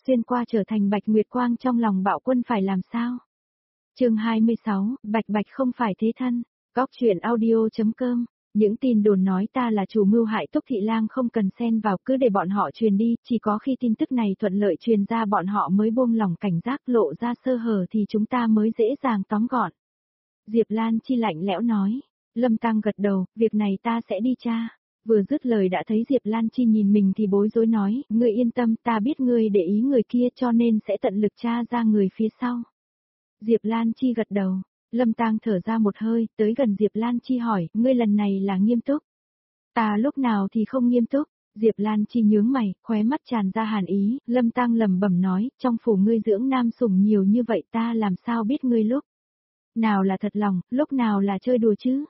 xuyên qua trở thành Bạch Nguyệt Quang trong lòng Bạo Quân phải làm sao? Chương 26, Bạch Bạch không phải thế thân. Góc truyện audio.com. Những tin đồn nói ta là chủ mưu hại Túc Thị Lang không cần xen vào, cứ để bọn họ truyền đi, chỉ có khi tin tức này thuận lợi truyền ra bọn họ mới buông lòng cảnh giác, lộ ra sơ hở thì chúng ta mới dễ dàng tóm gọn. Diệp Lan Chi lạnh lẽo nói. Lâm Tăng gật đầu, việc này ta sẽ đi tra. Vừa dứt lời đã thấy Diệp Lan Chi nhìn mình thì bối rối nói, ngươi yên tâm, ta biết ngươi để ý người kia cho nên sẽ tận lực tra ra người phía sau. Diệp Lan Chi gật đầu. Lâm Tăng thở ra một hơi, tới gần Diệp Lan Chi hỏi, ngươi lần này là nghiêm túc? Ta lúc nào thì không nghiêm túc? Diệp Lan Chi nhướng mày, khóe mắt tràn ra hàn ý, Lâm Tăng lẩm bẩm nói, trong phủ ngươi dưỡng nam sủng nhiều như vậy ta làm sao biết ngươi lúc nào là thật lòng, lúc nào là chơi đùa chứ?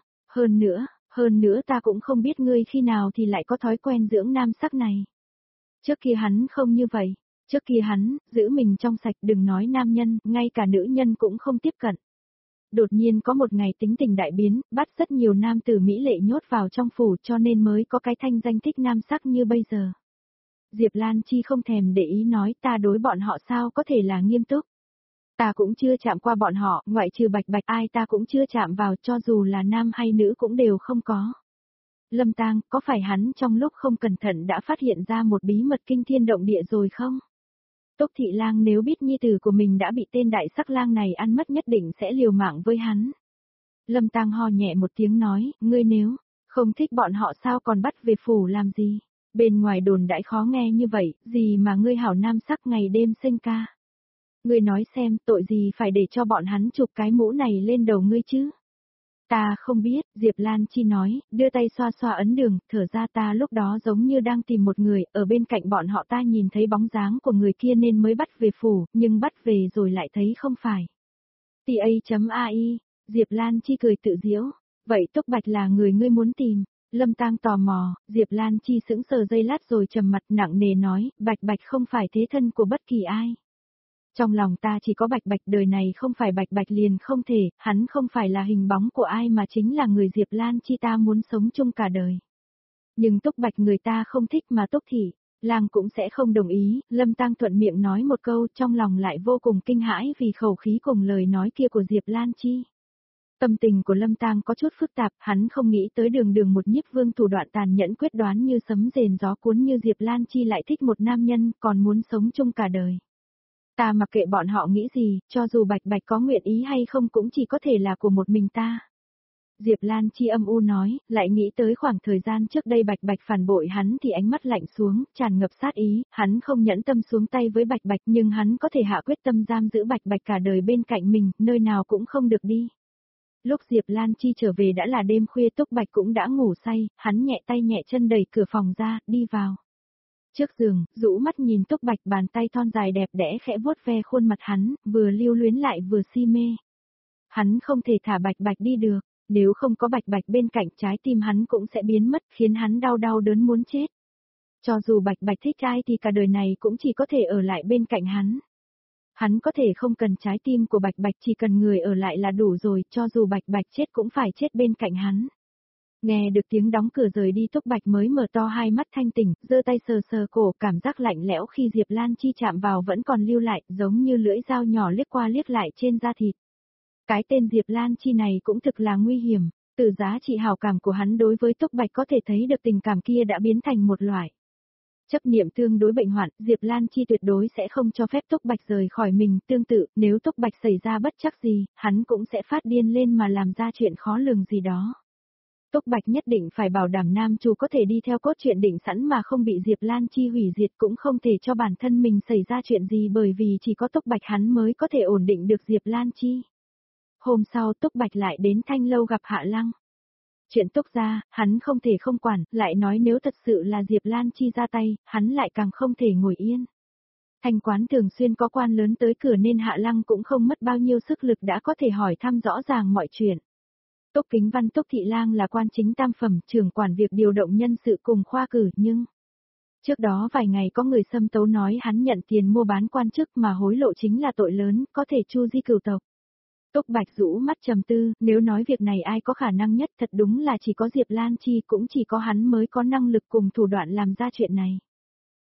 Hơn nữa ta cũng không biết ngươi khi nào thì lại có thói quen dưỡng nam sắc này. Trước kia hắn không như vậy, trước kia hắn, giữ mình trong sạch đừng nói nam nhân, ngay cả nữ nhân cũng không tiếp cận. Đột nhiên có một ngày tính tình đại biến, bắt rất nhiều nam tử mỹ lệ nhốt vào trong phủ cho nên mới có cái thanh danh thích nam sắc như bây giờ. Diệp Lan Chi không thèm để ý nói ta đối bọn họ sao có thể là nghiêm túc. Ta cũng chưa chạm qua bọn họ, ngoại trừ Bạch Bạch ai ta cũng chưa chạm vào cho dù là nam hay nữ cũng đều không có. Lâm Tang, có phải hắn trong lúc không cẩn thận đã phát hiện ra một bí mật kinh thiên động địa rồi không? Túc Thị Lang nếu biết nhi tử của mình đã bị tên đại sắc lang này ăn mất nhất định sẽ liều mạng với hắn. Lâm Tang ho nhẹ một tiếng nói, ngươi nếu không thích bọn họ sao còn bắt về phủ làm gì? Bên ngoài đồn đãi khó nghe như vậy, gì mà ngươi hảo nam sắc ngày đêm sinh ca. Ngươi nói xem tội gì phải để cho bọn hắn chụp cái mũ này lên đầu ngươi chứ? Ta không biết, Diệp Lan Chi nói, đưa tay xoa xoa ấn đường, thở ra ta lúc đó giống như đang tìm một người, ở bên cạnh bọn họ ta nhìn thấy bóng dáng của người kia nên mới bắt về phủ, nhưng bắt về rồi lại thấy không phải. TA.ai, Diệp Lan Chi cười tự giễu, vậy Túc Bạch là người ngươi muốn tìm. Lâm Tang tò mò, Diệp Lan Chi sững sờ giây lát rồi trầm mặt nặng nề nói, Bạch Bạch không phải thế thân của bất kỳ ai. Trong lòng ta chỉ có Bạch Bạch, đời này không phải Bạch Bạch liền không thể, hắn không phải là hình bóng của ai mà chính là người Diệp Lan Chi ta muốn sống chung cả đời. Nhưng Túc Bạch người ta không thích mà Túc Thị Lang cũng sẽ không đồng ý, Lâm Tăng thuận miệng nói một câu trong lòng lại vô cùng kinh hãi vì khẩu khí cùng lời nói kia của Diệp Lan Chi. Tâm tình của Lâm Tăng có chút phức tạp, hắn không nghĩ tới đường một nhiếp vương thủ đoạn tàn nhẫn quyết đoán như sấm rền gió cuốn như Diệp Lan Chi lại thích một nam nhân còn muốn sống chung cả đời. Ta mặc kệ bọn họ nghĩ gì, cho dù Bạch Bạch có nguyện ý hay không cũng chỉ có thể là của một mình ta. Diệp Lan Chi âm u nói, lại nghĩ tới khoảng thời gian trước đây Bạch Bạch phản bội hắn thì ánh mắt lạnh xuống, tràn ngập sát ý, hắn không nhẫn tâm xuống tay với Bạch Bạch nhưng hắn có thể hạ quyết tâm giam giữ Bạch Bạch cả đời bên cạnh mình, nơi nào cũng không được đi. Lúc Diệp Lan Chi trở về đã là đêm khuya Túc Bạch cũng đã ngủ say, hắn nhẹ tay nhẹ chân đẩy cửa phòng ra, đi vào. Trước giường, rũ mắt nhìn Túc Bạch bàn tay thon dài đẹp đẽ khẽ vuốt ve khuôn mặt hắn, vừa lưu luyến lại vừa si mê. Hắn không thể thả Bạch Bạch đi được, nếu không có Bạch Bạch bên cạnh trái tim hắn cũng sẽ biến mất khiến hắn đau đớn muốn chết. Cho dù Bạch Bạch thích ai thì cả đời này cũng chỉ có thể ở lại bên cạnh hắn. Hắn có thể không cần trái tim của Bạch Bạch chỉ cần người ở lại là đủ rồi, cho dù Bạch Bạch chết cũng phải chết bên cạnh hắn. Nghe được tiếng đóng cửa rời đi Túc Bạch mới mở to hai mắt thanh tỉnh, giơ tay sờ sờ cổ, cảm giác lạnh lẽo khi Diệp Lan Chi chạm vào vẫn còn lưu lại, giống như lưỡi dao nhỏ liếc qua liếc lại trên da thịt. Cái tên Diệp Lan Chi này cũng thực là nguy hiểm, từ giá trị hảo cảm của hắn đối với Túc Bạch có thể thấy được tình cảm kia đã biến thành một loại chấp niệm tương đối bệnh hoạn, Diệp Lan Chi tuyệt đối sẽ không cho phép Túc Bạch rời khỏi mình, tương tự, nếu Túc Bạch xảy ra bất trắc gì, hắn cũng sẽ phát điên lên mà làm ra chuyện khó lường gì đó. Túc Bạch nhất định phải bảo đảm nam chủ có thể đi theo cốt truyện định sẵn mà không bị Diệp Lan Chi hủy diệt, cũng không thể cho bản thân mình xảy ra chuyện gì bởi vì chỉ có Túc Bạch hắn mới có thể ổn định được Diệp Lan Chi. Hôm sau Túc Bạch lại đến Thanh Lâu gặp Hạ Lăng. Chuyện Túc gia, hắn không thể không quản, lại nói nếu thật sự là Diệp Lan Chi ra tay, hắn lại càng không thể ngồi yên. Thanh quán thường xuyên có quan lớn tới cửa nên Hạ Lăng cũng không mất bao nhiêu sức lực đã có thể hỏi thăm rõ ràng mọi chuyện. Túc Kính Văn Túc Thị Lang là quan chính tam phẩm, trưởng quản việc điều động nhân sự cùng khoa cử nhưng trước đó vài ngày có người xâm tấu nói hắn nhận tiền mua bán quan chức mà hối lộ chính là tội lớn, có thể chu di cửu tộc. Túc Bạch rũ mắt trầm tư, nếu nói việc này ai có khả năng nhất thật đúng là chỉ có Diệp Lan Chi, cũng chỉ có hắn mới có năng lực cùng thủ đoạn làm ra chuyện này.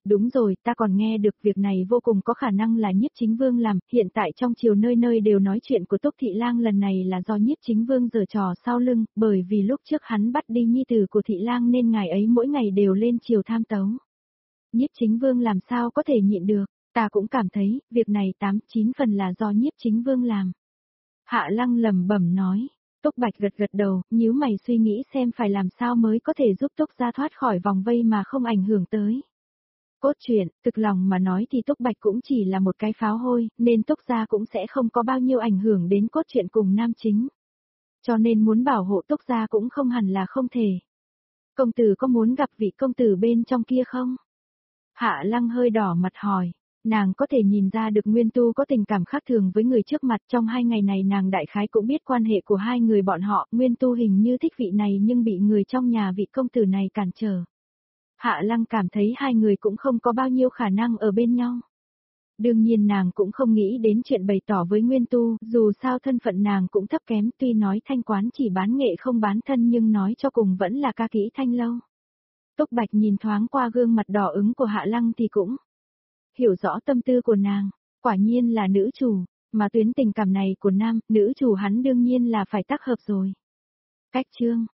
Đúng rồi, ta còn nghe được việc này vô cùng có khả năng là Nhiếp Chính Vương làm, hiện tại trong triều nơi nơi đều nói chuyện của Túc Thị Lang lần này là do Nhiếp Chính Vương giở trò sau lưng, bởi vì lúc trước hắn bắt đi nhi tử của Thị Lang nên ngài ấy mỗi ngày đều lên triều tham tấu. Nhiếp Chính Vương làm sao có thể nhịn được, ta cũng cảm thấy, việc này 8-9 phần là do Nhiếp Chính Vương làm. Hạ Lăng lẩm bẩm nói. Túc Bạch gật gật đầu, nhíu mày suy nghĩ xem phải làm sao mới có thể giúp Túc gia thoát khỏi vòng vây mà không ảnh hưởng tới. Cốt truyện, thực lòng mà nói thì Túc Bạch cũng chỉ là một cái pháo hôi, nên Túc gia cũng sẽ không có bao nhiêu ảnh hưởng đến cốt truyện cùng nam chính. Cho nên muốn bảo hộ Túc gia cũng không hẳn là không thể. Công tử có muốn gặp vị công tử bên trong kia không? Hạ Lăng hơi đỏ mặt hỏi. Nàng có thể nhìn ra được Nguyên Tu có tình cảm khác thường với người trước mặt, trong 2 ngày này nàng đại khái cũng biết quan hệ của hai người bọn họ, Nguyên Tu hình như thích vị này nhưng bị người trong nhà vị công tử này cản trở. Hạ Lăng cảm thấy hai người cũng không có bao nhiêu khả năng ở bên nhau. Đương nhiên nàng cũng không nghĩ đến chuyện bày tỏ với Nguyên Tu, dù sao thân phận nàng cũng thấp kém, tuy nói Thanh quán chỉ bán nghệ không bán thân nhưng nói cho cùng vẫn là ca kỹ Thanh lâu. Túc Bạch nhìn thoáng qua gương mặt đỏ ứng của Hạ Lăng thì cũng hiểu rõ tâm tư của nàng, quả nhiên là nữ chủ, mà tuyến tình cảm này của nam, nữ chủ hắn đương nhiên là phải tác hợp rồi. Cách chương